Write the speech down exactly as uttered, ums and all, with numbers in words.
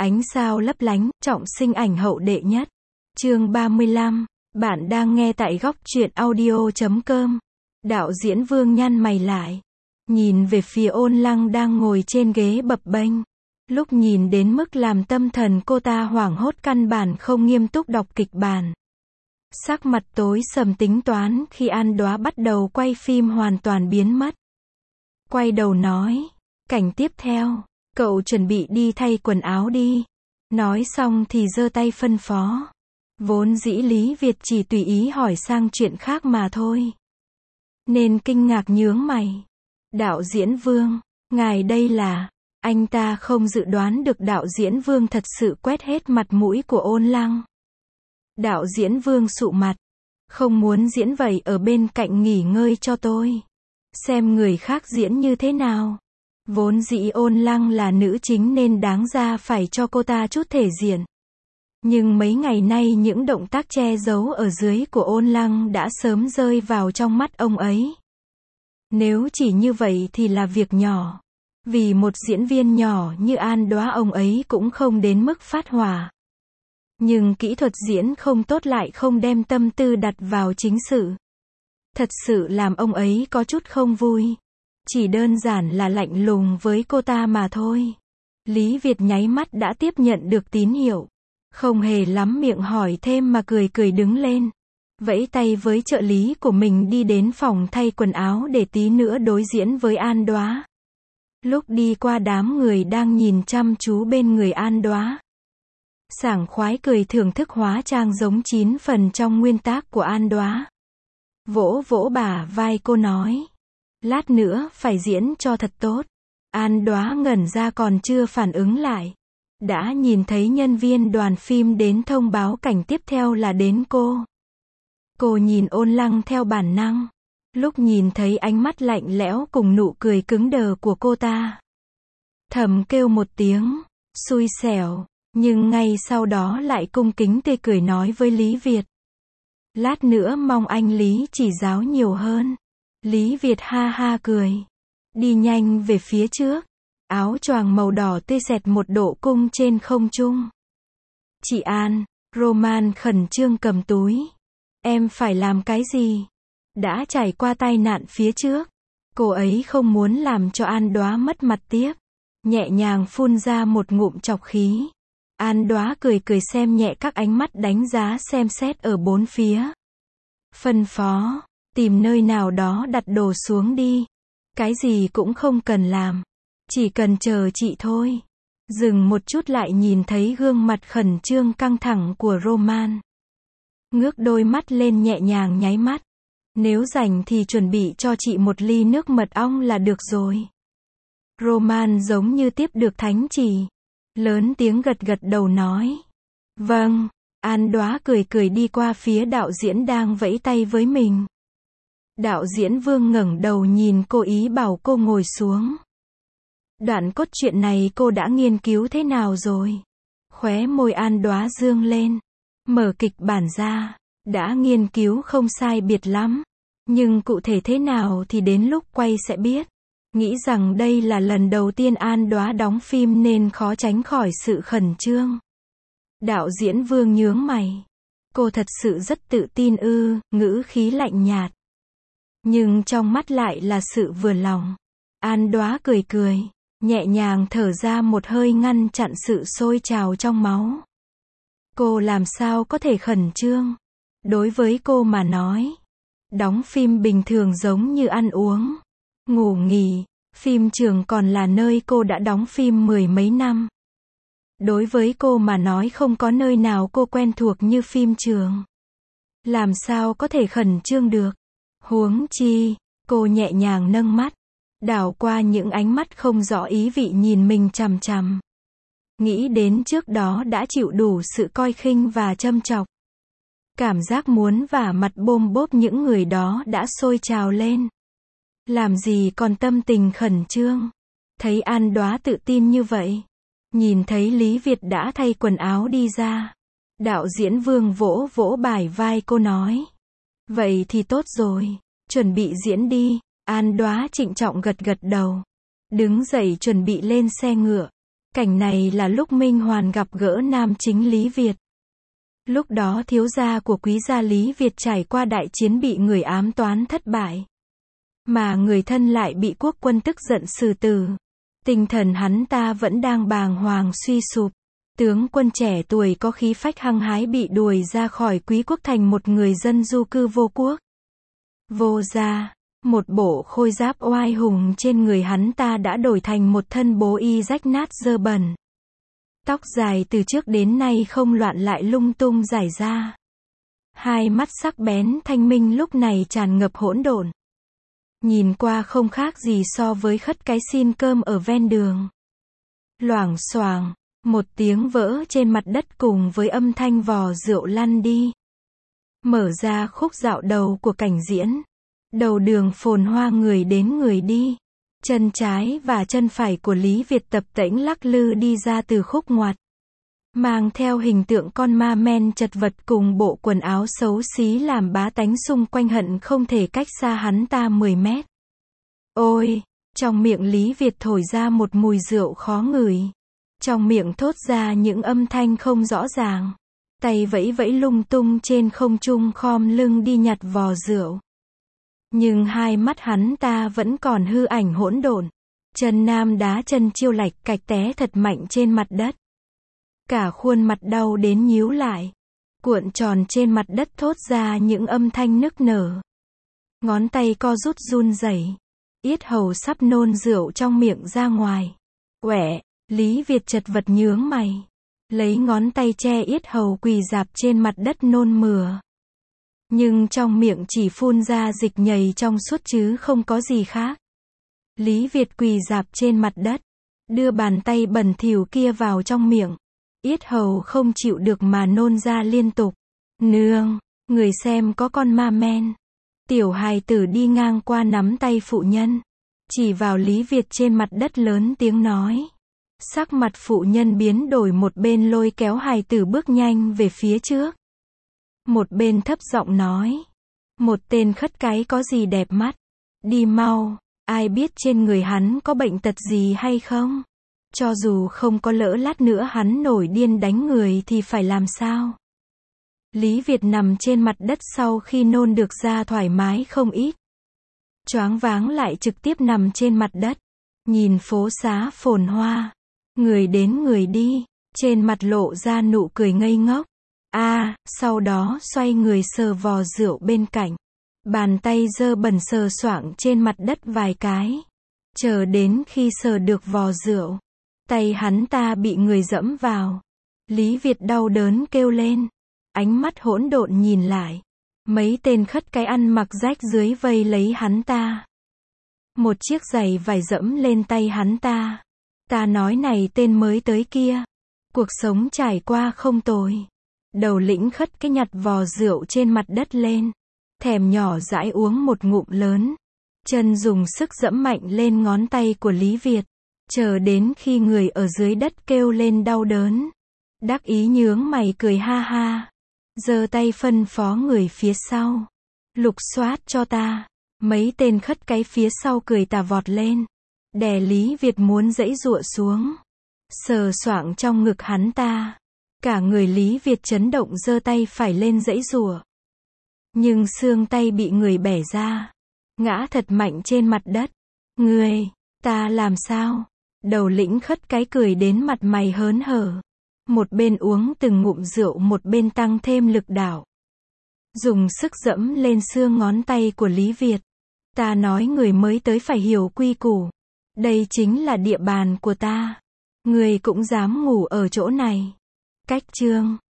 Ánh sao lấp lánh, trọng sinh ảnh hậu đệ nhất. Chương ba mươi lăm. Bạn đang nghe tại góc truyện audio chấm com. Đạo diễn Vương nhăn mày lại, nhìn về phía Ôn Lăng đang ngồi trên ghế bập bênh. Lúc nhìn đến mức làm tâm thần cô ta hoảng hốt, căn bản không nghiêm túc đọc kịch bản. Sắc mặt tối sầm tính toán khi An Đóa bắt đầu quay phim hoàn toàn biến mất. Quay đầu nói, cảnh tiếp theo, cậu chuẩn bị đi thay quần áo đi. Nói xong thì giơ tay phân phó. Vốn dĩ Lý Việt chỉ tùy ý hỏi sang chuyện khác mà thôi, nên kinh ngạc nhướng mày. Đạo diễn Vương, ngài đây là... Anh ta không dự đoán được đạo diễn Vương thật sự quét hết mặt mũi của Ôn Lăng. Đạo diễn Vương sụ mặt, không muốn diễn vậy, ở bên cạnh nghỉ ngơi cho tôi, xem người khác diễn như thế nào. Vốn dĩ Ôn Lăng là nữ chính nên đáng ra phải cho cô ta chút thể diện. Nhưng mấy ngày nay những động tác che giấu ở dưới của Ôn Lăng đã sớm rơi vào trong mắt ông ấy. Nếu chỉ như vậy thì là việc nhỏ. Vì một diễn viên nhỏ như An Đóa ông ấy cũng không đến mức phát hỏa. Nhưng kỹ thuật diễn không tốt, lại không đem tâm tư đặt vào chính sự. Thật sự làm ông ấy có chút không vui. Chỉ đơn giản là lạnh lùng với cô ta mà thôi. Lý Việt nháy mắt đã tiếp nhận được tín hiệu. Không hề lắm miệng hỏi thêm mà cười cười đứng lên. Vẫy tay với trợ lý của mình đi đến phòng thay quần áo để tí nữa đối diễn với An Đóa. Lúc đi qua đám người đang nhìn chăm chú bên người An Đóa, sảng khoái cười thưởng thức hóa trang giống chín phần trong nguyên tác của An Đóa. Vỗ vỗ bả vai cô nói, lát nữa phải diễn cho thật tốt. An Đóa ngẩn ra còn chưa phản ứng lại, đã nhìn thấy nhân viên đoàn phim đến thông báo cảnh tiếp theo là đến cô. Cô nhìn Ôn Lăng theo bản năng. Lúc nhìn thấy ánh mắt lạnh lẽo cùng nụ cười cứng đờ của cô ta, thầm kêu một tiếng, xui xẻo, nhưng ngay sau đó lại cung kính tươi cười nói với Lý Việt, lát nữa mong anh Lý chỉ giáo nhiều hơn. Lý Việt ha ha cười, đi nhanh về phía trước, áo choàng màu đỏ tươi xẹt một độ cung trên không trung. Chị An, Roman khẩn trương cầm túi. Em phải làm cái gì? Đã trải qua tai nạn phía trước, cô ấy không muốn làm cho An Đóa mất mặt tiếp, nhẹ nhàng phun ra một ngụm trọc khí. An Đóa cười cười xem nhẹ các ánh mắt đánh giá xem xét ở bốn phía. Phân phó, tìm nơi nào đó đặt đồ xuống đi. Cái gì cũng không cần làm, chỉ cần chờ chị thôi. Dừng một chút lại nhìn thấy gương mặt khẩn trương căng thẳng của Roman. Ngước đôi mắt lên nhẹ nhàng nháy mắt. Nếu rảnh thì chuẩn bị cho chị một ly nước mật ong là được rồi. Roman giống như tiếp được thánh chỉ, lớn tiếng gật gật đầu nói, vâng. An Đóa cười cười đi qua phía đạo diễn đang vẫy tay với mình. Đạo diễn Vương ngẩng đầu nhìn cô, ý bảo cô ngồi xuống. Đoạn cốt truyện này cô đã nghiên cứu thế nào rồi? Khóe môi An Đóa dương lên, mở kịch bản ra. Đã nghiên cứu không sai biệt lắm, nhưng cụ thể thế nào thì đến lúc quay sẽ biết. Nghĩ rằng đây là lần đầu tiên An Đóa đóng phim nên khó tránh khỏi sự khẩn trương. Đạo diễn Vương nhướng mày. Cô thật sự rất tự tin ư? Ngữ khí lạnh nhạt, nhưng trong mắt lại là sự vừa lòng. An Đóa cười cười, nhẹ nhàng thở ra một hơi ngăn chặn sự sôi trào trong máu. Cô làm sao có thể khẩn trương? Đối với cô mà nói, đóng phim bình thường giống như ăn uống, ngủ nghỉ. Phim trường còn là nơi cô đã đóng phim mười mấy năm. Đối với cô mà nói không có nơi nào cô quen thuộc như phim trường. Làm sao có thể khẩn trương được? Huống chi, cô nhẹ nhàng nâng mắt, đảo qua những ánh mắt không rõ ý vị nhìn mình chằm chằm. Nghĩ đến trước đó đã chịu đủ sự coi khinh và châm chọc. Cảm giác muốn vả mặt bôm bốp những người đó đã sôi trào lên. Làm gì còn tâm tình khẩn trương. Thấy An Đóa tự tin như vậy, nhìn thấy Lý Việt đã thay quần áo đi ra, đạo diễn Vương vỗ vỗ bả vai cô nói, vậy thì tốt rồi, chuẩn bị diễn đi. An Đóa trịnh trọng gật gật đầu, đứng dậy chuẩn bị lên xe ngựa. Cảnh này là lúc Minh Hoàn gặp gỡ nam chính Lý Việt. Lúc đó thiếu gia của quý gia Lý Việt trải qua đại chiến bị người ám toán thất bại. Mà người thân lại bị quốc quân tức giận xử tử. Tinh thần hắn ta vẫn đang bàng hoàng suy sụp. Tướng quân trẻ tuổi có khí phách hăng hái bị đuổi ra khỏi quý quốc thành một người dân du cư vô quốc. Vô gia, một bộ khôi giáp oai hùng trên người hắn ta đã đổi thành một thân bố y rách nát dơ bẩn. Tóc dài từ trước đến nay không loạn lại lung tung rải ra. Hai mắt sắc bén thanh minh lúc này tràn ngập hỗn độn. Nhìn qua không khác gì so với khất cái xin cơm ở ven đường. Loảng xoảng, một tiếng vỡ trên mặt đất cùng với âm thanh vò rượu lăn đi. Mở ra khúc dạo đầu của cảnh diễn. Đầu đường phồn hoa người đến người đi. Chân trái và chân phải của Lý Việt tập tễnh lắc lư đi ra từ khúc ngoặt. Mang theo hình tượng con ma men chật vật cùng bộ quần áo xấu xí làm bá tánh xung quanh hận không thể cách xa hắn ta mười mét. Ôi! Trong miệng Lý Việt thổi ra một mùi rượu khó ngửi. Trong miệng thốt ra những âm thanh không rõ ràng. Tay vẫy vẫy lung tung trên không trung khom lưng đi nhặt vò rượu. Nhưng hai mắt hắn ta vẫn còn hư ảnh hỗn độn. Chân nam đá chân chiêu lạch cạch té thật mạnh trên mặt đất. Cả khuôn mặt đau đến nhíu lại. Cuộn tròn trên mặt đất thốt ra những âm thanh nức nở. Ngón tay co rút run rẩy. Yết hầu sắp nôn rượu trong miệng ra ngoài. Quẹ, Lý Việt chật vật nhướng mày. Lấy ngón tay che yết hầu quỳ rạp trên mặt đất nôn mửa. Nhưng trong miệng chỉ phun ra dịch nhầy trong suốt chứ không có gì khác. Lý Việt quỳ rạp trên mặt đất. Đưa bàn tay bẩn thỉu kia vào trong miệng. Yết hầu không chịu được mà nôn ra liên tục. Nương, người xem có con ma men. Tiểu hài tử đi ngang qua nắm tay phụ nhân. Chỉ vào Lý Việt trên mặt đất lớn tiếng nói. Sắc mặt phụ nhân biến đổi, một bên lôi kéo hài tử bước nhanh về phía trước. Một bên thấp giọng nói. Một tên khất cái có gì đẹp mắt. Đi mau, ai biết trên người hắn có bệnh tật gì hay không? Cho dù không có lỡ lát nữa hắn nổi điên đánh người thì phải làm sao? Lý Việt nằm trên mặt đất sau khi nôn được ra thoải mái không ít. Choáng váng lại trực tiếp nằm trên mặt đất. Nhìn phố xá phồn hoa. Người đến người đi. Trên mặt lộ ra nụ cười ngây ngốc. A, à, sau đó xoay người sờ vò rượu bên cạnh. Bàn tay dơ bẩn sờ soạng trên mặt đất vài cái. Chờ đến khi sờ được vò rượu. Tay hắn ta bị người dẫm vào. Lý Việt đau đớn kêu lên. Ánh mắt hỗn độn nhìn lại. Mấy tên khất cái ăn mặc rách dưới vây lấy hắn ta. Một chiếc giày vải dẫm lên tay hắn ta. Ta nói này tên mới tới kia. Cuộc sống trải qua không tồi. Đầu lĩnh khất cái nhặt vò rượu trên mặt đất lên. Thèm nhỏ dãi uống một ngụm lớn. Chân dùng sức dẫm mạnh lên ngón tay của Lý Việt. Chờ đến khi người ở dưới đất kêu lên đau đớn. Đắc ý nhướng mày cười ha ha. Giơ tay phân phó người phía sau. Lục soát cho ta. Mấy tên khất cái phía sau cười tà vọt lên. Đè Lý Việt muốn giãy giụa xuống. Sờ soạng trong ngực hắn ta. Cả người Lý Việt chấn động giơ tay phải lên giãy giụa. Nhưng xương tay bị người bẻ ra. Ngã thật mạnh trên mặt đất. Người, ta làm sao? Đầu lĩnh khất cái cười đến mặt mày hớn hở. Một bên uống từng ngụm rượu một bên tăng thêm lực đạo. Dùng sức dẫm lên xương ngón tay của Lý Việt. Ta nói người mới tới phải hiểu quy củ. Đây chính là địa bàn của ta. Người cũng dám ngủ ở chỗ này. Cách chương